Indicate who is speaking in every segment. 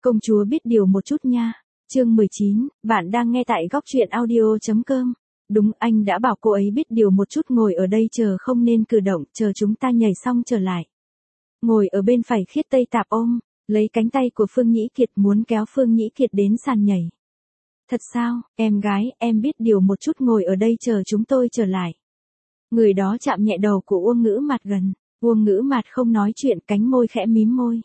Speaker 1: Công chúa biết điều một chút nha. Chương 19, bạn đang nghe tại góc truyện audio.com. Đúng, anh đã bảo cô ấy biết điều một chút, ngồi ở đây chờ không nên cử động, chờ chúng ta nhảy xong trở lại. Ngồi ở bên phải Khiết Tây Tạp ôm, lấy cánh tay của Phương Nhĩ Kiệt muốn kéo Phương Nhĩ Kiệt đến sàn nhảy. Thật sao, em gái, em biết điều một chút, ngồi ở đây chờ chúng tôi trở lại. Người đó chạm nhẹ đầu của Uông Ngữ Mạt gần. Uông Ngữ Mạt không nói chuyện, cánh môi khẽ mím môi.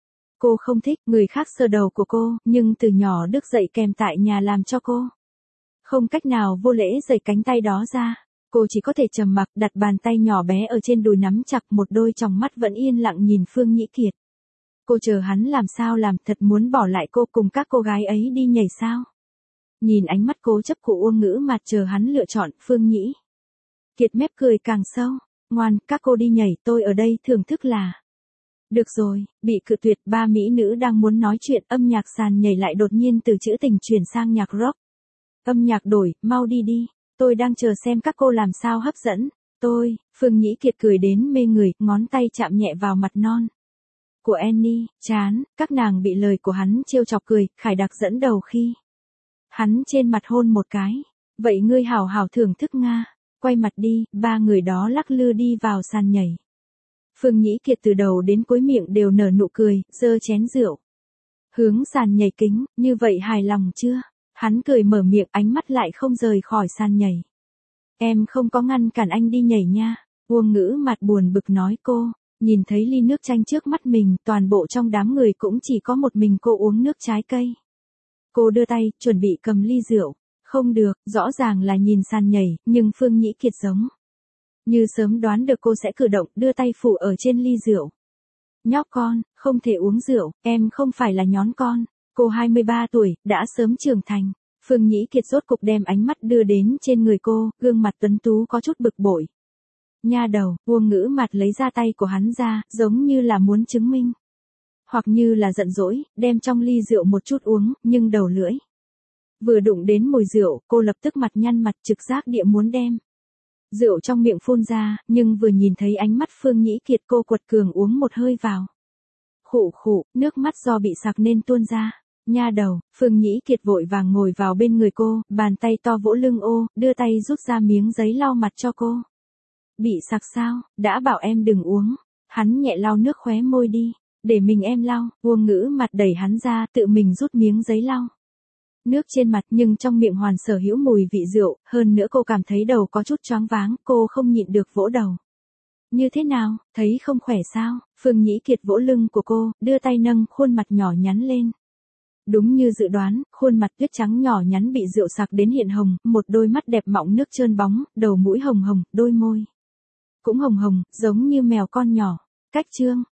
Speaker 1: Cô không thích người khác sờ đầu của cô, nhưng từ nhỏ Đức dạy kèm tại nhà làm cho cô không cách nào vô lễ giày cánh tay đó ra. Cô chỉ có thể trầm mặc, đặt bàn tay nhỏ bé ở trên đùi nắm chặt, một đôi tròng mắt vẫn yên lặng nhìn Phương Nhĩ Kiệt. Cô chờ hắn làm sao làm, thật muốn bỏ lại cô cùng các cô gái ấy đi nhảy sao? Nhìn ánh mắt cố chấp của Uông Ngữ Mạt chờ hắn lựa chọn, Phương Nhĩ Kiệt mép cười càng sâu. Ngoan, các cô đi nhảy, tôi ở đây thưởng thức là. Được rồi, bị cự tuyệt, ba mỹ nữ đang muốn nói chuyện, âm nhạc sàn nhảy lại đột nhiên từ trữ tình chuyển sang nhạc rock. Âm nhạc đổi, mau đi đi, tôi đang chờ xem các cô làm sao hấp dẫn. Tôi, Phương Nhĩ Kiệt cười đến mê người, ngón tay chạm nhẹ vào mặt non của Annie, chán, các nàng bị lời của hắn trêu chọc cười, Khải Đặc dẫn đầu khi hắn trên mặt hôn một cái. Vậy ngươi hảo hảo thưởng thức Nga, quay mặt đi, ba người đó lắc lư đi vào sàn nhảy. Phương Nhĩ Kiệt từ đầu đến cuối miệng đều nở nụ cười, giơ chén rượu hướng sàn nhảy kính, như vậy hài lòng chưa? Hắn cười mở miệng, ánh mắt lại không rời khỏi sàn nhảy. Em không có ngăn cản anh đi nhảy nha. Uông Ngữ Mạt buồn bực nói. Cô nhìn thấy ly nước chanh trước mắt mình, toàn bộ trong đám người cũng chỉ có một mình cô uống nước trái cây. Cô đưa tay, chuẩn bị cầm ly rượu. Không được, rõ ràng là nhìn sàn nhảy, nhưng Phương Nhĩ Kiệt giống như sớm đoán được cô sẽ cử động, đưa tay phủ ở trên ly rượu. Nhóc con, không thể uống rượu, em không phải là nhón con. Cô 23 tuổi, đã sớm trưởng thành. Phương Nhĩ Kiệt rốt cục đem ánh mắt đưa đến trên người cô, gương mặt tuấn tú có chút bực bội. Nha đầu, Uông Ngữ Mạt lấy ra tay của hắn ra, giống như là muốn chứng minh. Hoặc như là giận dỗi, đem trong ly rượu một chút uống, nhưng đầu lưỡi vừa đụng đến mùi rượu, cô lập tức mặt nhăn mặt, trực giác địa muốn đem rượu trong miệng phun ra, nhưng vừa nhìn thấy ánh mắt Phương Nhĩ Kiệt cô quật cường uống một hơi vào. Khụ khụ, nước mắt do bị sặc nên tuôn ra. Nha đầu, Phương Nhĩ Kiệt vội vàng ngồi vào bên người cô, bàn tay to vỗ lưng ô, đưa tay rút ra miếng giấy lau mặt cho cô. Bị sặc sao, đã bảo em đừng uống. Hắn nhẹ lau nước khóe môi đi, để mình em lau. Uông Ngữ Mạt đẩy hắn ra, tự mình rút miếng giấy lau nước trên mặt, nhưng trong miệng hoàn sở hữu mùi vị rượu, hơn nữa cô cảm thấy đầu có chút choáng váng, cô không nhịn được vỗ đầu. Như thế nào, thấy không khỏe sao? Phương Nhĩ Kiệt vỗ lưng của cô, đưa tay nâng khuôn mặt nhỏ nhắn lên. Đúng như dự đoán, khuôn mặt tuyết trắng nhỏ nhắn bị rượu sặc đến hiện hồng, một đôi mắt đẹp mọng nước trơn bóng, đầu mũi hồng hồng, đôi môi cũng hồng hồng, giống như mèo con nhỏ. Cách chương